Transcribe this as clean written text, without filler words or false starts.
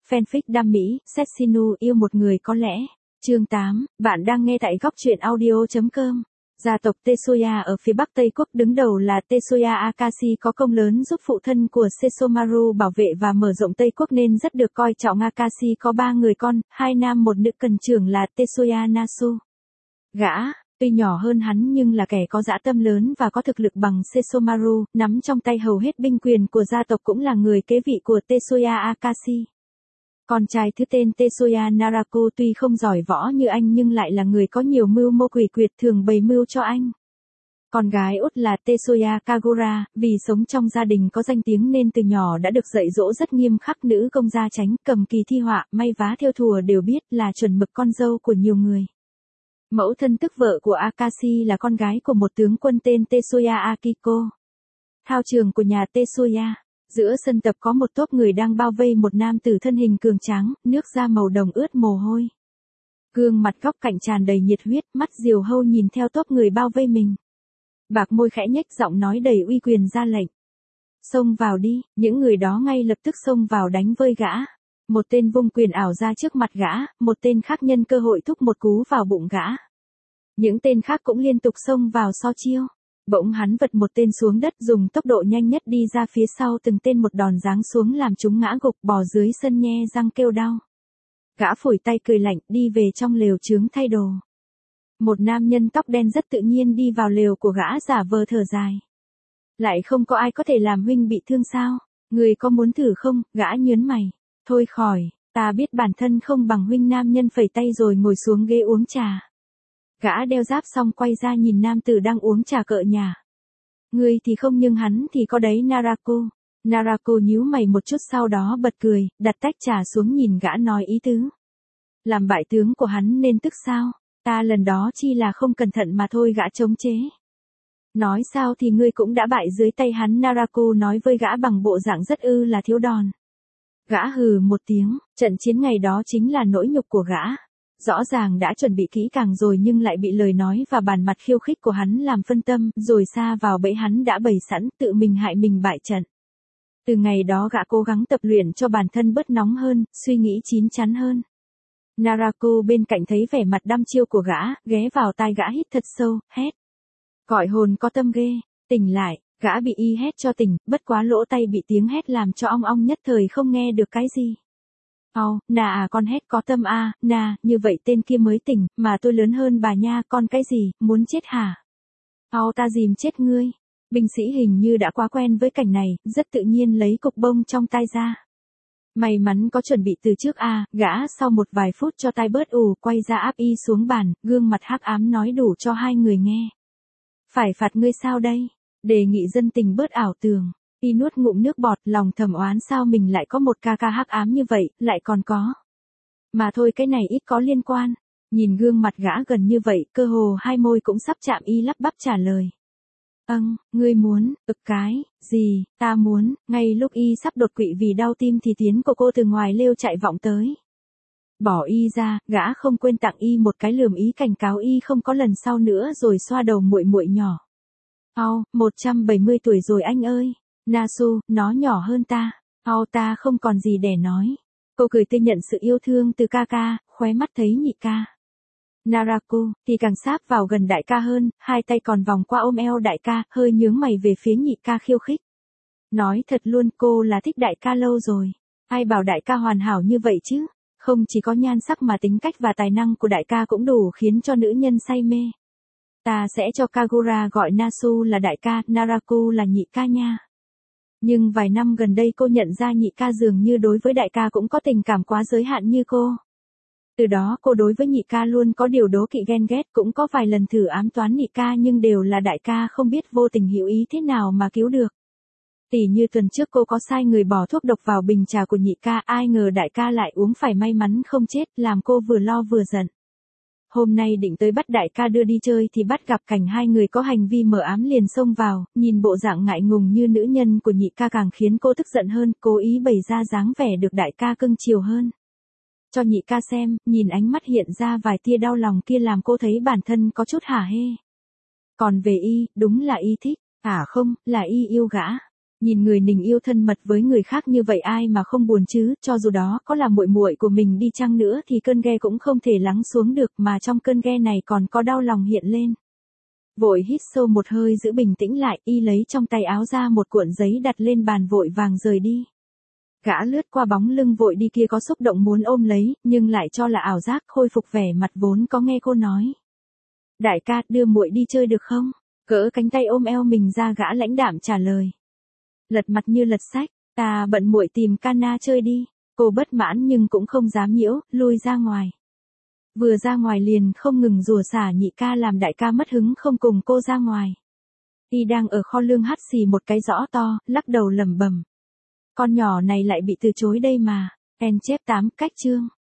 Fanfic đam mỹ, Sexinu yêu một người có lẽ. Chương 8, bạn đang nghe tại góc truyện audio.com. Gia tộc Tetsuya ở phía Bắc Tây Quốc đứng đầu là Tetsuya Akashi có công lớn giúp phụ thân của Sesomaru bảo vệ và mở rộng Tây Quốc nên rất được coi trọng. Akashi có 3 người con, 2 nam 1 nữ, cần trưởng là Tetsuya Nasu. Gã, tuy nhỏ hơn hắn nhưng là kẻ có dã tâm lớn và có thực lực bằng Sesomaru, nắm trong tay hầu hết binh quyền của gia tộc, cũng là người kế vị của Tetsuya Akashi. Con trai thứ tên Tetsuya Naraku tuy không giỏi võ như anh nhưng lại là người có nhiều mưu mô quỷ quyệt, thường bày mưu cho anh. Con gái út là Tetsuya Kagura, vì sống trong gia đình có danh tiếng nên từ nhỏ đã được dạy dỗ rất nghiêm khắc. Nữ công gia tránh, cầm kỳ thi họa, may vá thêu thùa đều biết, là chuẩn mực con dâu của nhiều người. Mẫu thân tức vợ của Akashi là con gái của một tướng quân tên Tetsuya Akiko. Thao trường của nhà Tetsuya. Giữa sân tập có một tốp người đang bao vây một nam tử thân hình cường tráng, nước da màu đồng ướt mồ hôi. Gương mặt góc cạnh tràn đầy nhiệt huyết, mắt diều hâu nhìn theo tốp người bao vây mình. Bạc môi khẽ nhếch, giọng nói đầy uy quyền ra lệnh. Xông vào đi, những người đó ngay lập tức xông vào đánh vơi gã. Một tên vung quyền ảo ra trước mặt gã, một tên khác nhân cơ hội thúc một cú vào bụng gã. Những tên khác cũng liên tục xông vào so chiêu. Bỗng hắn vật một tên xuống đất, dùng tốc độ nhanh nhất đi ra phía sau từng tên, một đòn giáng xuống làm chúng ngã gục, bò dưới sân nhe răng kêu đau. Gã phủi tay cười lạnh, đi về trong lều chướng thay đồ. Một nam nhân tóc đen rất tự nhiên đi vào lều của gã, giả vờ thở dài. Lại không có ai có thể làm huynh bị thương sao? Người có muốn thử không? Gã nhớn mày. Thôi khỏi, ta biết bản thân không bằng huynh. Nam nhân phẩy tay rồi ngồi xuống ghế uống trà. Gã đeo giáp xong quay ra nhìn nam tử đang uống trà cợ nhả. Ngươi thì không nhưng hắn thì có đấy Naraku. Naraku nhíu mày một chút sau đó bật cười, đặt tách trà xuống nhìn gã nói ý tứ. Làm bại tướng của hắn nên tức sao? Ta lần đó chỉ là không cẩn thận mà thôi. Gã chống chế. Nói sao thì ngươi cũng đã bại dưới tay hắn. Naraku nói với gã bằng bộ dạng rất là thiếu đòn. Gã hừ một tiếng, trận chiến ngày đó chính là nỗi nhục của gã. Rõ ràng đã chuẩn bị kỹ càng rồi nhưng lại bị lời nói và bàn mặt khiêu khích của hắn làm phân tâm, rồi sa vào bẫy hắn đã bày sẵn, tự mình hại mình bại trận. Từ ngày đó gã cố gắng tập luyện cho bản thân bớt nóng hơn, suy nghĩ chín chắn hơn. Naraku bên cạnh thấy vẻ mặt đăm chiêu của gã, ghé vào tai gã hít thật sâu, hét. Gọi hồn có tâm ghê, tỉnh lại. Gã bị y hét cho tỉnh, bất quá lỗ tai bị tiếng hét làm cho ong ong nhất thời không nghe được cái gì. Con hét có tâm như vậy tên kia mới tỉnh, mà tôi lớn hơn bà nha. Con cái gì, muốn chết hả? Ta dìm chết ngươi. Binh sĩ hình như đã quá quen với cảnh này, rất tự nhiên lấy cục bông trong tai ra. May mắn có chuẩn bị từ trước gã sau một vài phút cho tai bớt ù, quay ra áp y xuống bàn, gương mặt hắc ám nói đủ cho hai người nghe. Phải phạt ngươi sao đây? Đề nghị dân tình bớt ảo tưởng. Y nuốt ngụm nước bọt, lòng thầm oán sao mình lại có một ca ca hắc ám như vậy, lại còn có. Mà thôi cái này ít có liên quan. Nhìn gương mặt gã gần như vậy, cơ hồ hai môi cũng sắp chạm, y lắp bắp trả lời. Ngươi muốn, cái, gì, ta muốn. Ngay lúc y sắp đột quỵ vì đau tim thì tiếng của cô từ ngoài lều chạy vọng tới. Bỏ y ra, gã không quên tặng y một cái lườm ý cảnh cáo y không có lần sau nữa rồi xoa đầu muội muội nhỏ. 170 tuổi rồi anh ơi. Nasu, nó nhỏ hơn ta. Ta không còn gì để nói. Cô cười tươi nhận sự yêu thương từ ca ca, khóe mắt thấy nhị ca. Naraku, thì càng sáp vào gần đại ca hơn, hai tay còn vòng qua ôm eo đại ca, hơi nhướng mày về phía nhị ca khiêu khích. Nói thật luôn, cô là thích đại ca lâu rồi. Ai bảo đại ca hoàn hảo như vậy chứ? Không chỉ có nhan sắc mà tính cách và tài năng của đại ca cũng đủ khiến cho nữ nhân say mê. Ta sẽ cho Kagura gọi Nasu là đại ca, Naraku là nhị ca nha. Nhưng vài năm gần đây cô nhận ra nhị ca dường như đối với đại ca cũng có tình cảm quá giới hạn như cô. Từ đó cô đối với nhị ca luôn có điều đố kỵ ghen ghét, cũng có vài lần thử ám toán nhị ca nhưng đều là đại ca không biết vô tình hữu ý thế nào mà cứu được. Tỉ như tuần trước cô có sai người bỏ thuốc độc vào bình trà của nhị ca, ai ngờ đại ca lại uống phải, may mắn không chết, làm cô vừa lo vừa giận. Hôm nay định tới bắt đại ca đưa đi chơi thì bắt gặp cảnh hai người có hành vi mờ ám liền xông vào, nhìn bộ dạng ngại ngùng như nữ nhân của nhị ca càng khiến cô tức giận hơn, cố ý bày ra dáng vẻ được đại ca cưng chiều hơn. Cho nhị ca xem, nhìn ánh mắt hiện ra vài tia đau lòng kia làm cô thấy bản thân có chút hả hê. Còn về y, đúng là y thích, không, là y yêu gã. Nhìn người mình yêu thân mật với người khác như vậy ai mà không buồn chứ, cho dù đó có là muội muội của mình đi chăng nữa thì cơn ghe cũng không thể lắng xuống được, mà trong cơn ghe này còn có đau lòng hiện lên. Vội hít sâu một hơi giữ bình tĩnh lại, y lấy trong tay áo ra một cuộn giấy đặt lên bàn vội vàng rời đi. Gã lướt qua bóng lưng vội đi kia có xúc động muốn ôm lấy, nhưng lại cho là ảo giác, khôi phục vẻ mặt vốn có nghe cô nói. Đại ca, đưa muội đi chơi được không? Cỡ cánh tay ôm eo mình ra, gã lãnh đạm trả lời. Lật mặt như lật sách, ta bận, muội tìm Cana chơi đi. Cô bất mãn nhưng cũng không dám nhiễu, lui ra ngoài. Vừa ra ngoài liền không ngừng rủa xả nhị ca làm đại ca mất hứng không cùng cô ra ngoài. Y đang ở kho lương hắt xì một cái rõ to, lắc đầu lẩm bẩm. Con nhỏ này lại bị từ chối đây mà. En chép 8 cách chương.